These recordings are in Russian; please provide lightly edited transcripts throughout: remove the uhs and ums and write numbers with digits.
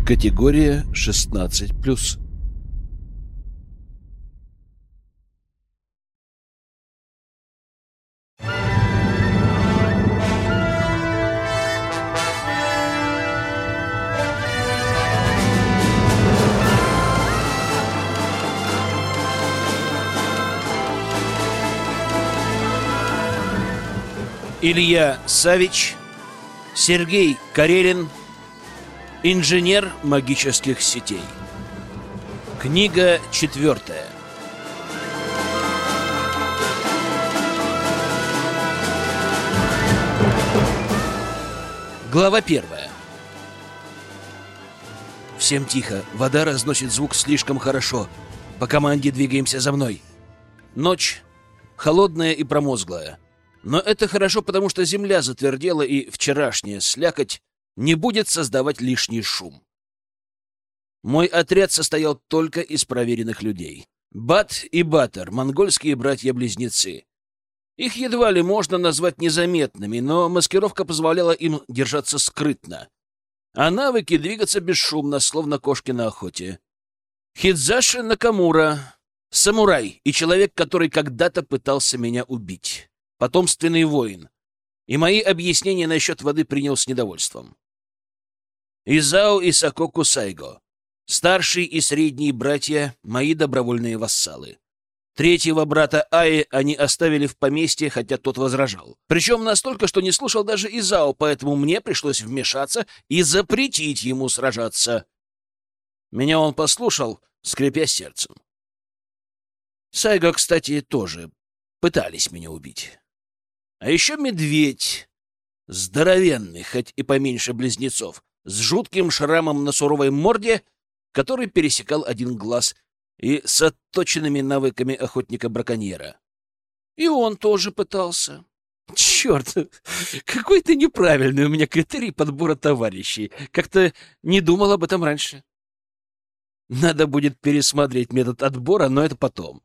Категория 16+. Илья Савич, Сергей Карелин, инженер магических сетей. Книга 4. Глава 1. Всем тихо. Вода разносит звук слишком хорошо. По команде двигаемся за мной. Ночь. Холодная и промозглая. Но это хорошо, потому что земля затвердела, и вчерашняя слякоть не будет создавать лишний шум. Мой отряд состоял только из проверенных людей. Бат и Батор, монгольские братья-близнецы. Их едва ли можно назвать незаметными, но маскировка позволяла им держаться скрытно, а навыки двигаться бесшумно, словно кошки на охоте. Хидзаши Накамура, самурай и человек, который когда-то пытался меня убить. Потомственный воин, и мои объяснения насчет воды принял с недовольством. Изао и Сакоку Сайго, старший и средний братья, мои добровольные вассалы. Третьего брата Аи они оставили в поместье, хотя тот возражал. Причем настолько, что не слушал даже Изао, поэтому мне пришлось вмешаться и запретить ему сражаться. Меня он послушал, скрипя сердцем. Сайго, кстати, тоже пытались меня убить. А еще медведь, здоровенный, хоть и поменьше близнецов, с жутким шрамом на суровой морде, который пересекал один глаз, и с отточенными навыками охотника-браконьера. И он тоже пытался. Черт, какой-то неправильный у меня критерий подбора товарищей. Как-то не думал об этом раньше. Надо будет пересмотреть метод отбора, но это потом.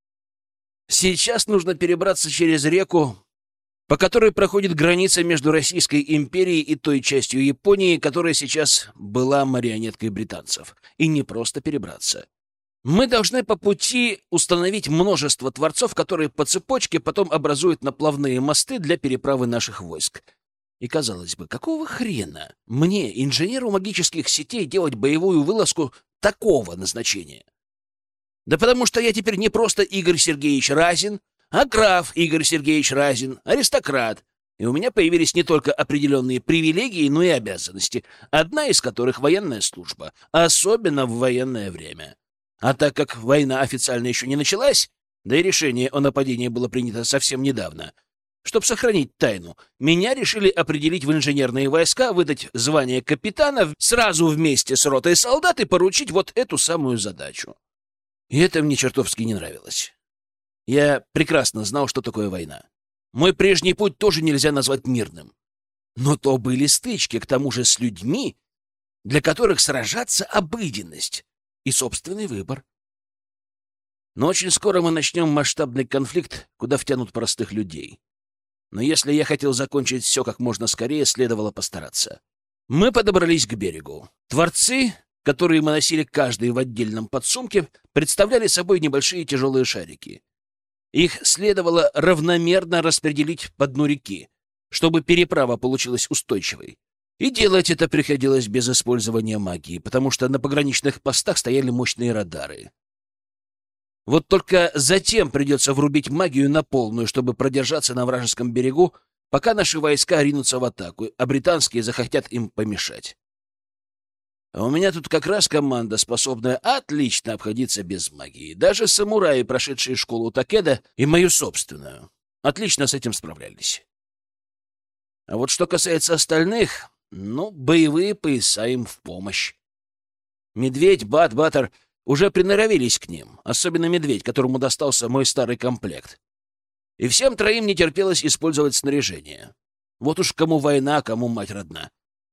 Сейчас нужно перебраться через реку, по которой проходит граница между Российской империей и той частью Японии, которая сейчас была марионеткой британцев. И не просто перебраться. Мы должны по пути установить множество творцов, которые по цепочке потом образуют наплавные мосты для переправы наших войск. И, казалось бы, какого хрена мне, инженеру магических сетей, делать боевую вылазку такого назначения? Да потому что я теперь не просто Игорь Сергеевич Разин, а граф Игорь Сергеевич Разин, аристократ, и у меня появились не только определенные привилегии, но и обязанности, одна из которых — военная служба, особенно в военное время. А так как война официально еще не началась, да и решение о нападении было принято совсем недавно, чтобы сохранить тайну, меня решили определить в инженерные войска, выдать звание капитана сразу вместе с ротой солдат и поручить вот эту самую задачу. И это мне чертовски не нравилось. Я прекрасно знал, что такое война. Мой прежний путь тоже нельзя назвать мирным. Но то были стычки, к тому же с людьми, для которых сражаться — обыденность и собственный выбор. Но очень скоро мы начнем масштабный конфликт, куда втянут простых людей. Но если я хотел закончить все как можно скорее, следовало постараться. Мы подобрались к берегу. Творцы, которые мы носили каждый в отдельном подсумке, представляли собой небольшие тяжелые шарики. Их следовало равномерно распределить по дну реки, чтобы переправа получилась устойчивой. И делать это приходилось без использования магии, потому что на пограничных постах стояли мощные радары. Вот только затем придется врубить магию на полную, чтобы продержаться на вражеском берегу, пока наши войска ринутся в атаку, а британские захотят им помешать. А у меня тут как раз команда, способная отлично обходиться без магии. Даже самураи, прошедшие школу Такеда, и мою собственную, отлично с этим справлялись. А вот что касается остальных, боевые пояса им в помощь. Медведь, Бат, Батор уже приноровились к ним, особенно Медведь, которому достался мой старый комплект. И всем троим не терпелось использовать снаряжение. Вот уж кому война, кому мать родна.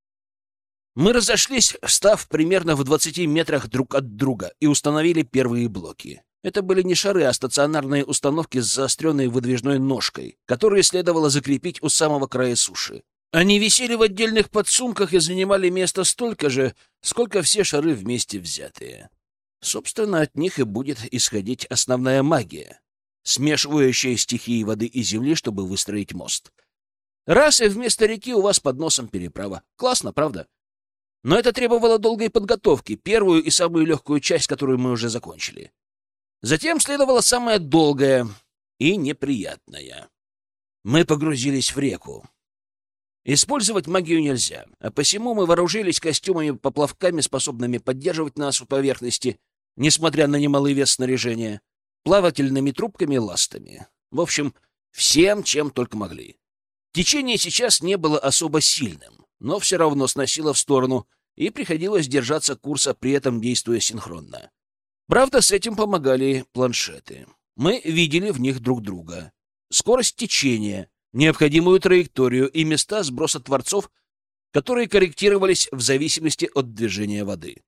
Мы разошлись, встав примерно в 20 метрах друг от друга, и установили первые блоки. Это были не шары, а стационарные установки с заостренной выдвижной ножкой, которые следовало закрепить у самого края суши. Они висели в отдельных подсумках и занимали место столько же, сколько все шары вместе взятые. Собственно, от них и будет исходить основная магия, смешивающая стихии воды и земли, чтобы выстроить мост. Раз и вместо реки у вас под носом переправа. Классно, правда? Но это требовало долгой подготовки, первую и самую легкую часть, которую мы уже закончили. Затем следовала самая долгая и неприятная. Мы погрузились в реку. Использовать магию нельзя, а посему мы вооружились костюмами-поплавками, способными поддерживать нас у поверхности, несмотря на немалый вес снаряжения, плавательными трубками и ластами. В общем, всем, чем только могли. Течение сейчас не было особо сильным, но все равно сносило в сторону, и приходилось держаться курса, при этом действуя синхронно. Правда, с этим помогали планшеты. Мы видели в них друг друга. Скорость течения, необходимую траекторию и места сброса творцов, которые корректировались в зависимости от движения воды.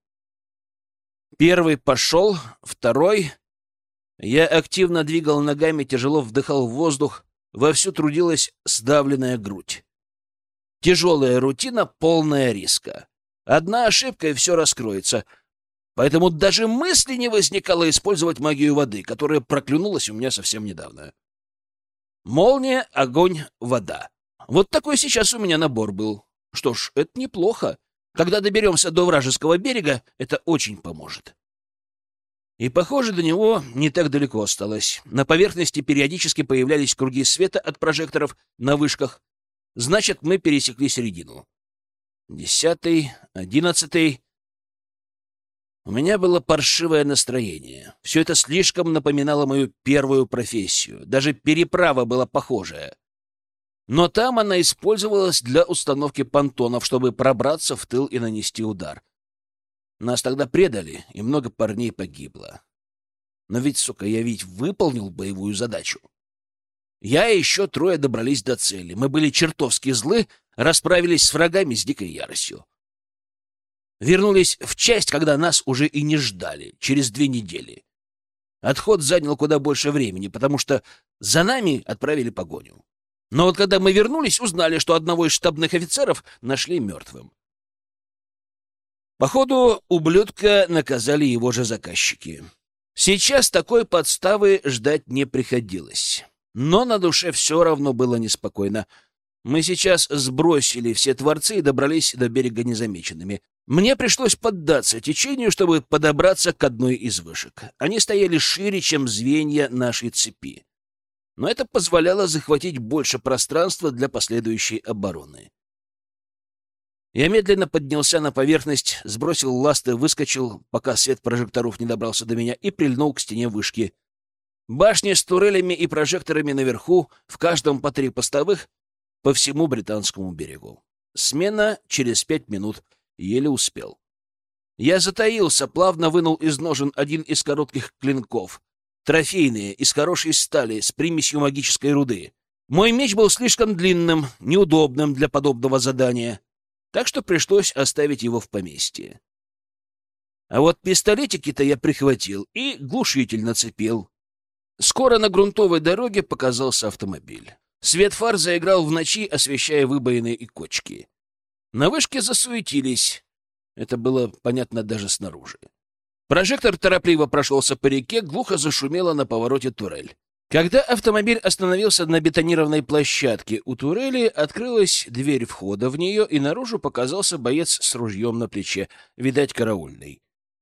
Первый пошел, второй... Я активно двигал ногами, тяжело вдыхал воздух, вовсю трудилась сдавленная грудь. Тяжелая рутина, полная риска. Одна ошибка, и все раскроется. Поэтому даже мысли не возникало использовать магию воды, которая проклюнулась у меня совсем недавно. Молния, огонь, вода. Вот такой сейчас у меня набор был. Что ж, это неплохо. Когда доберемся до вражеского берега, это очень поможет. И, похоже, до него не так далеко осталось. На поверхности периодически появлялись круги света от прожекторов на вышках. Значит, мы пересекли середину. 10-й, 11-й. У меня было паршивое настроение. Все это слишком напоминало мою первую профессию. Даже переправа была похожая. Но там она использовалась для установки понтонов, чтобы пробраться в тыл и нанести удар. Нас тогда предали, и много парней погибло. Но ведь, сука, я ведь выполнил боевую задачу. Я и еще трое добрались до цели. Мы были чертовски злы, расправились с врагами с дикой яростью. Вернулись в часть, когда нас уже и не ждали, через 2 недели. Отход занял куда больше времени, потому что за нами отправили погоню. Но вот когда мы вернулись, узнали, что одного из штабных офицеров нашли мертвым. Походу, ублюдка наказали его же заказчики. Сейчас такой подставы ждать не приходилось. Но на душе все равно было неспокойно. Мы сейчас сбросили все творцы и добрались до берега незамеченными. Мне пришлось поддаться течению, чтобы подобраться к одной из вышек. Они стояли шире, чем звенья нашей цепи. Но это позволяло захватить больше пространства для последующей обороны. Я медленно поднялся на поверхность, сбросил ласты, выскочил, пока свет прожекторов не добрался до меня, и прильнул к стене вышки. Башни с турелями и прожекторами наверху, в каждом по 3 постовых, по всему британскому берегу. Смена через 5 минут. Еле успел. Я затаился, плавно вынул из ножен один из коротких клинков. Трофейные, из хорошей стали, с примесью магической руды. Мой меч был слишком длинным, неудобным для подобного задания, так что пришлось оставить его в поместье. А вот пистолетики-то я прихватил и глушитель нацепил. Скоро на грунтовой дороге показался автомобиль. Свет фар заиграл в ночи, освещая выбоины и кочки. На вышке засуетились. Это было понятно даже снаружи. Прожектор торопливо прошелся по реке, глухо зашумела на повороте турель. Когда автомобиль остановился на бетонированной площадке у турели, открылась дверь входа в нее, и наружу показался боец с ружьем на плече, видать, караульный.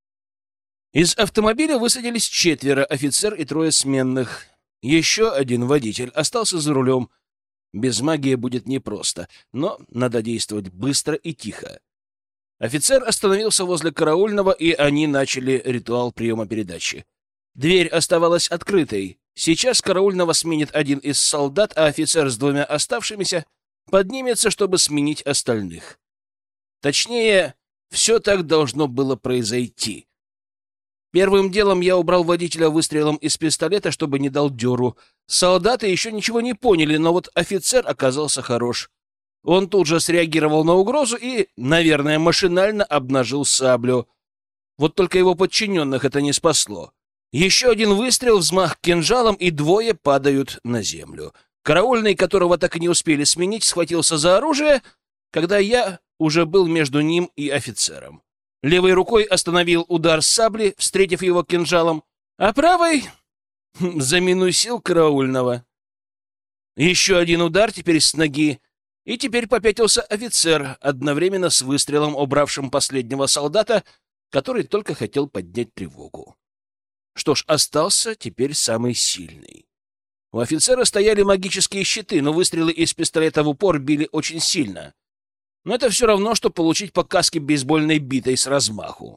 Из автомобиля высадились 4 офицер и 3 сменных. Еще один водитель остался за рулем. Без магии будет непросто, но надо действовать быстро и тихо. Офицер остановился возле караульного, и они начали ритуал приема передачи. Дверь оставалась открытой. Сейчас караульного сменит один из солдат, а офицер с 2 оставшимися поднимется, чтобы сменить остальных. Точнее, все так должно было произойти. Первым делом я убрал водителя выстрелом из пистолета, чтобы не дал дёру. Солдаты еще ничего не поняли, но вот офицер оказался хорош. Он тут же среагировал на угрозу и, наверное, машинально обнажил саблю. Вот только его подчиненных это не спасло. Еще один выстрел, взмах кинжалом, и 2 падают на землю. Караульный, которого так и не успели сменить, схватился за оружие, когда я уже был между ним и офицером. Левой рукой остановил удар сабли, встретив его кинжалом, а правой заминусил караульного. Еще один удар, теперь с ноги, и теперь попятился офицер, одновременно с выстрелом, убравшим последнего солдата, который только хотел поднять тревогу. Что ж, остался теперь самый сильный. У офицера стояли магические щиты, но выстрелы из пистолета в упор били очень сильно. Но это все равно, что получить по каске бейсбольной битой с размаху.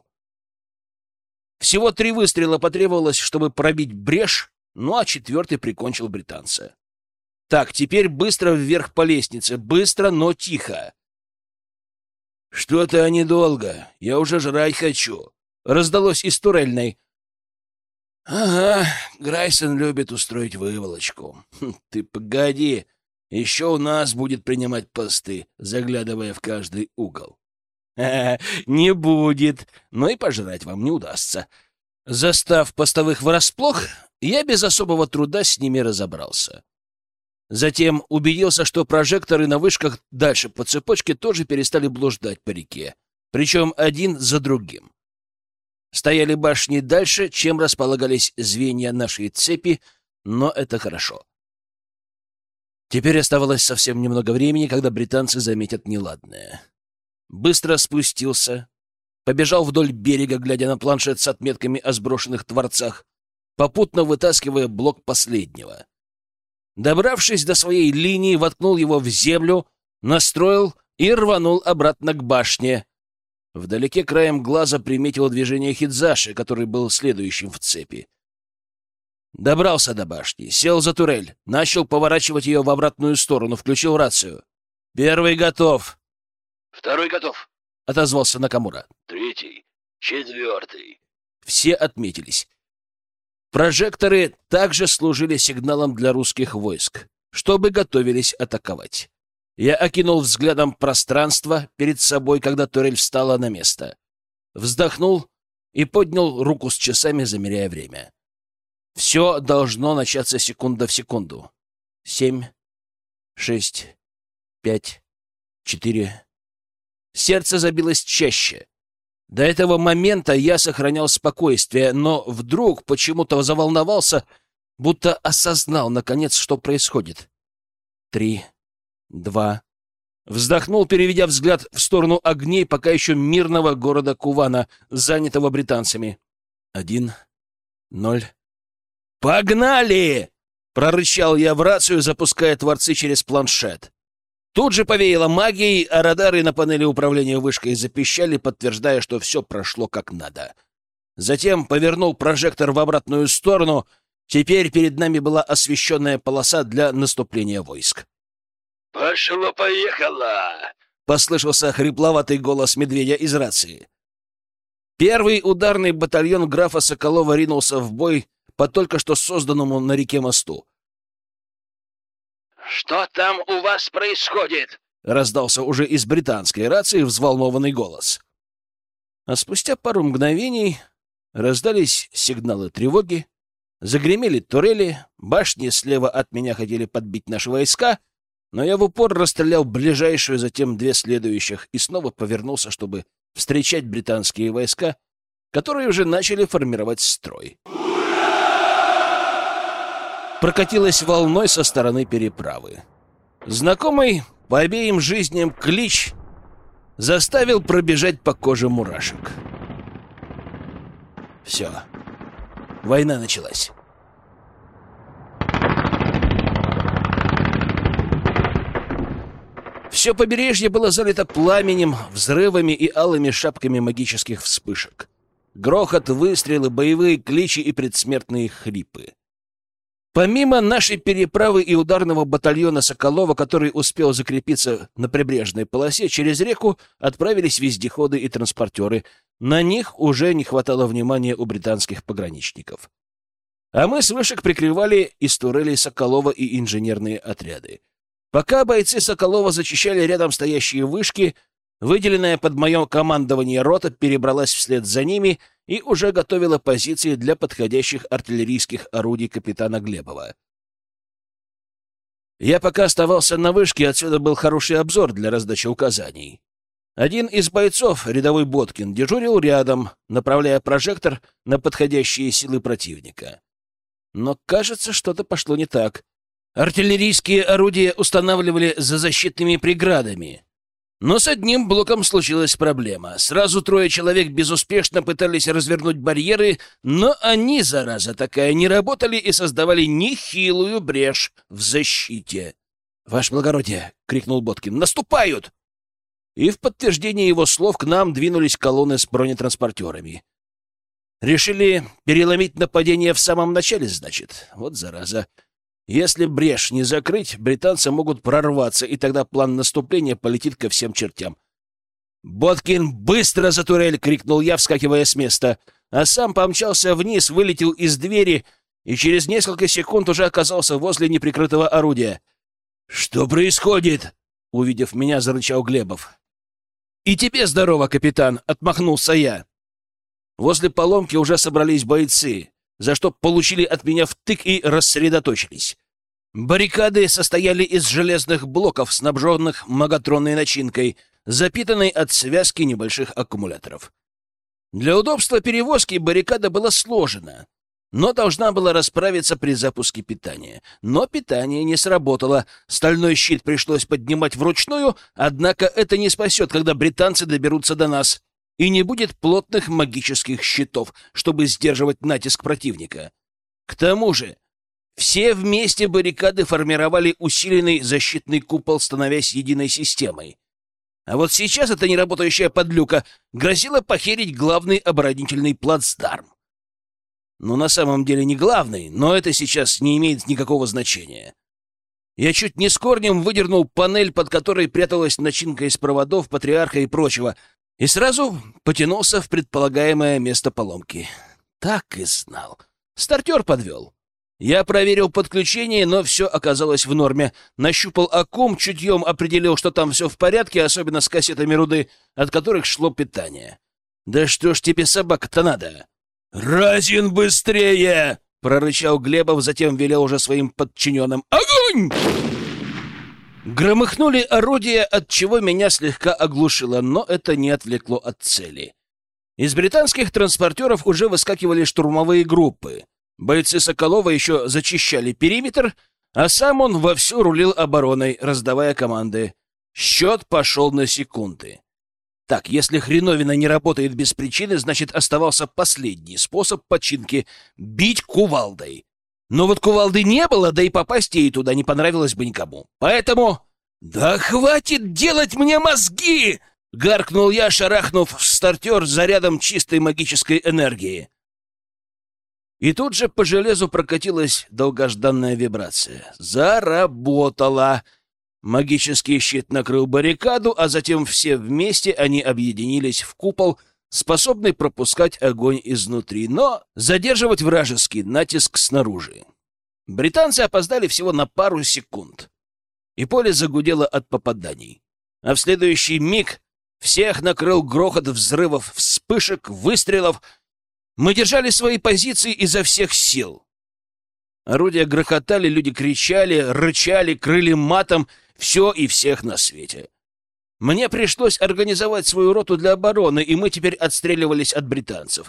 Всего 3 выстрела потребовалось, чтобы пробить брешь, ну а 4-й прикончил британца. Так, теперь быстро вверх по лестнице, быстро, но тихо. «Что-то они долго, я уже жрать хочу», — раздалось из турельной. «Ага, Грайсон любит устроить выволочку. Ты погоди, еще у нас будет принимать посты, заглядывая в каждый угол». «Не будет, но и пожрать вам не удастся». Застав постовых врасплох, я без особого труда с ними разобрался. Затем убедился, что прожекторы на вышках дальше по цепочке тоже перестали блуждать по реке, причем один за другим. Стояли башни дальше, чем располагались звенья нашей цепи, но это хорошо. Теперь оставалось совсем немного времени, когда британцы заметят неладное. Быстро спустился, побежал вдоль берега, глядя на планшет с отметками о сброшенных творцах, попутно вытаскивая блок последнего. Добравшись до своей линии, воткнул его в землю, настроил и рванул обратно к башне. Вдалеке краем глаза приметил движение Хидзаши, который был следующим в цепи. Добрался до башни, сел за турель, начал поворачивать ее в обратную сторону, включил рацию. «Первый готов». «Второй готов», — отозвался Накамура. «Третий, 4». Все отметились. Прожекторы также служили сигналом для русских войск, чтобы готовились атаковать. Я окинул взглядом пространство перед собой, когда турель встала на место. Вздохнул и поднял руку с часами, замеряя время. Все должно начаться секунда в секунду. 7, 6, 5, 4. Сердце забилось чаще. До этого момента я сохранял спокойствие, но вдруг почему-то заволновался, будто осознал, наконец, что происходит. 3, 2. Вздохнул, переведя взгляд в сторону огней пока еще мирного города Кувана, занятого британцами. 1, 0. «Погнали!» — прорычал я в рацию, запуская творцы через планшет. Тут же повеяло магией, а радары на панели управления вышкой запищали, подтверждая, что все прошло как надо. Затем повернул прожектор в обратную сторону. Теперь перед нами была освещенная полоса для наступления войск. «Пошло-поехало!» — послышался хрипловатый голос медведя из рации. Первый ударный батальон графа Соколова ринулся в бой по только что созданному на реке мосту. «Что там у вас происходит?» — раздался уже из британской рации взволнованный голос. А спустя пару мгновений раздались сигналы тревоги, загремели турели, башни слева от меня хотели подбить наши войска, но я в упор расстрелял ближайшую, затем 2 следующих и снова повернулся, чтобы встречать британские войска, которые уже начали формировать строй. Прокатилась волной со стороны переправы. Знакомый по обеим жизням клич заставил пробежать по коже мурашек. Все. Война началась. Все побережье было залито пламенем, взрывами и алыми шапками магических вспышек. Грохот, выстрелы, боевые кличи и предсмертные хрипы. Помимо нашей переправы и ударного батальона Соколова, который успел закрепиться на прибрежной полосе, через реку отправились вездеходы и транспортеры. На них уже не хватало внимания у британских пограничников. А мы с вышек прикрывали из турелей Соколова и инженерные отряды. Пока бойцы Соколова зачищали рядом стоящие вышки, выделенная под мое командование рота перебралась вслед за ними и уже готовила позиции для подходящих артиллерийских орудий капитана Глебова. Я пока оставался на вышке, отсюда был хороший обзор для раздачи указаний. Один из бойцов, рядовой Боткин, дежурил рядом, направляя прожектор на подходящие силы противника. Но, кажется, что-то пошло не так. Артиллерийские орудия устанавливали за защитными преградами. Но с одним блоком случилась проблема. Сразу 3 человек безуспешно пытались развернуть барьеры, но они, зараза такая, не работали и создавали нехилую брешь в защите. «Ваше благородие!» — крикнул Боткин. «Наступают!» И в подтверждение его слов к нам двинулись колонны с бронетранспортерами. Решили переломить нападение в самом начале, значит? Вот зараза. Если брешь не закрыть, британцы могут прорваться, и тогда план наступления полетит ко всем чертям. «Боткин, быстро за турель!» — крикнул я, вскакивая с места. А сам помчался вниз, вылетел из двери и через несколько секунд уже оказался возле неприкрытого орудия. «Что происходит?» — увидев меня, зарычал Глебов. «И тебе здорово, капитан!» — отмахнулся я. Возле поломки уже собрались бойцы, за что получили от меня втык и рассредоточились. Баррикады состояли из железных блоков, снабженных многотронной начинкой, запитанной от связки небольших аккумуляторов. Для удобства перевозки баррикада была сложена, но должна была расправиться при запуске питания. Но питание не сработало, стальной щит пришлось поднимать вручную, однако это не спасет, когда британцы доберутся до нас, и не будет плотных магических щитов, чтобы сдерживать натиск противника. К тому же все вместе баррикады формировали усиленный защитный купол, становясь единой системой. А вот сейчас эта неработающая подлюка грозила похерить главный оборонительный плацдарм. Ну, на самом деле не главный, но это сейчас не имеет никакого значения. Я чуть не с корнем выдернул панель, под которой пряталась начинка из проводов, патриарха и прочего, и сразу потянулся в предполагаемое место поломки. Так и знал. Стартер подвел. Я проверил подключение, но все оказалось в норме. Нащупал аккум, чутьем определил, что там все в порядке, особенно с кассетами руды, от которых шло питание. Да что ж тебе, собака-то, надо? «Разин, быстрее!» — прорычал Глебов, затем велел уже своим подчиненным. «Огонь!» Громыхнули орудия, от чего меня слегка оглушило, но это не отвлекло от цели. Из британских транспортеров уже выскакивали штурмовые группы. Бойцы Соколова еще зачищали периметр, а сам он вовсю рулил обороной, раздавая команды. Счет пошел на секунды. Так, если хреновина не работает без причины, значит, оставался последний способ починки — бить кувалдой. Но вот кувалды не было, да и попасть ей туда не понравилось бы никому. Поэтому... «Да хватит делать мне мозги!» — гаркнул я, шарахнув в стартер зарядом чистой магической энергии. И тут же по железу прокатилась долгожданная вибрация. Заработала! Магический щит накрыл баррикаду, а затем все вместе они объединились в купол, способный пропускать огонь изнутри, но задерживать вражеский натиск снаружи. Британцы опоздали всего на пару секунд, и поле загудело от попаданий. А в следующий миг всех накрыл грохот взрывов, вспышек, выстрелов. Мы держали свои позиции изо всех сил. Орудия грохотали, люди кричали, рычали, крыли матом, все и всех на свете. Мне пришлось организовать свою роту для обороны, и мы теперь отстреливались от британцев.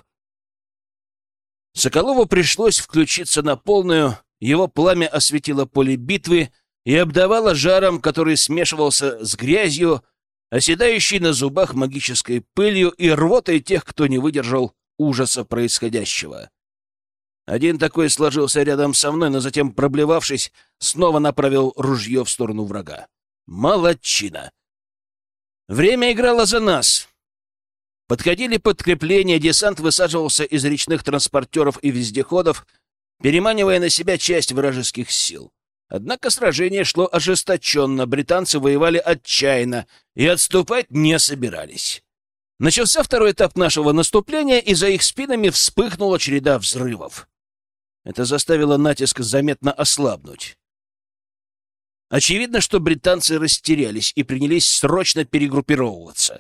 Соколову пришлось включиться на полную, его пламя осветило поле битвы и обдавало жаром, который смешивался с грязью, оседающей на зубах магической пылью и рвотой тех, кто не выдержал ужаса происходящего. Один такой сложился рядом со мной, но затем, проблевавшись, снова направил ружье в сторону врага. Молодчина! Время играло за нас. Подходили подкрепления, десант высаживался из речных транспортеров и вездеходов, переманивая на себя часть вражеских сил. Однако сражение шло ожесточенно, британцы воевали отчаянно и отступать не собирались. Начался второй этап нашего наступления, и за их спинами вспыхнула череда взрывов. Это заставило натиск заметно ослабнуть. Очевидно, что британцы растерялись и принялись срочно перегруппировываться.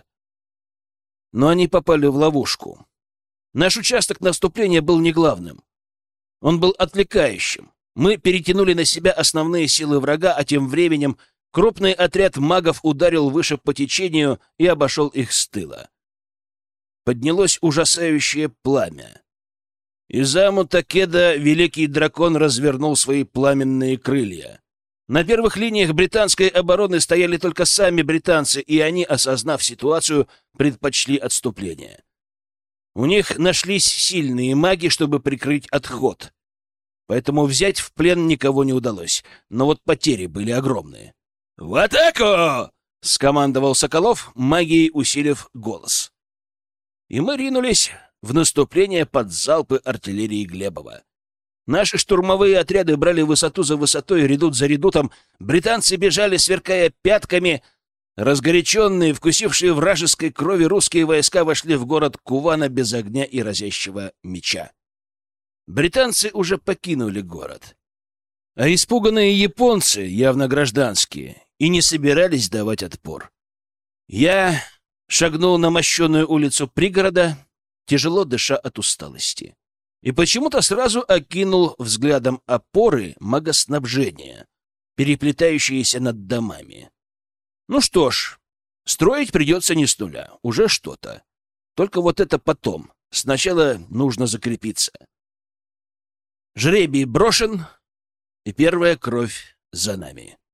Но они попали в ловушку. Наш участок наступления был не главным. Он был отвлекающим. Мы перетянули на себя основные силы врага, а тем временем крупный отряд магов ударил выше по течению и обошел их с тыла. Поднялось ужасающее пламя. Из Аму Такеда великий дракон развернул свои пламенные крылья. На первых линиях британской обороны стояли только сами британцы, и они, осознав ситуацию, предпочли отступление. У них нашлись сильные маги, чтобы прикрыть отход. Поэтому взять в плен никого не удалось, но вот потери были огромные. «В атаку!» — скомандовал Соколов, магией усилив голос. И мы ринулись в наступление под залпы артиллерии Глебова. Наши штурмовые отряды брали высоту за высотой, редут за редутом. Британцы бежали, сверкая пятками. Разгоряченные, вкусившие вражеской крови русские войска вошли в город Кувана без огня и разящего меча. Британцы уже покинули город. А испуганные японцы, явно гражданские, и не собирались давать отпор. Я шагнул на мощеную улицу пригорода, тяжело дыша от усталости. И почему-то сразу окинул взглядом опоры магоснабжения, переплетающиеся над домами. Ну что ж, строить придется не с нуля, уже что-то. Только вот это потом. Сначала нужно закрепиться. Жребий брошен, и первая кровь за нами.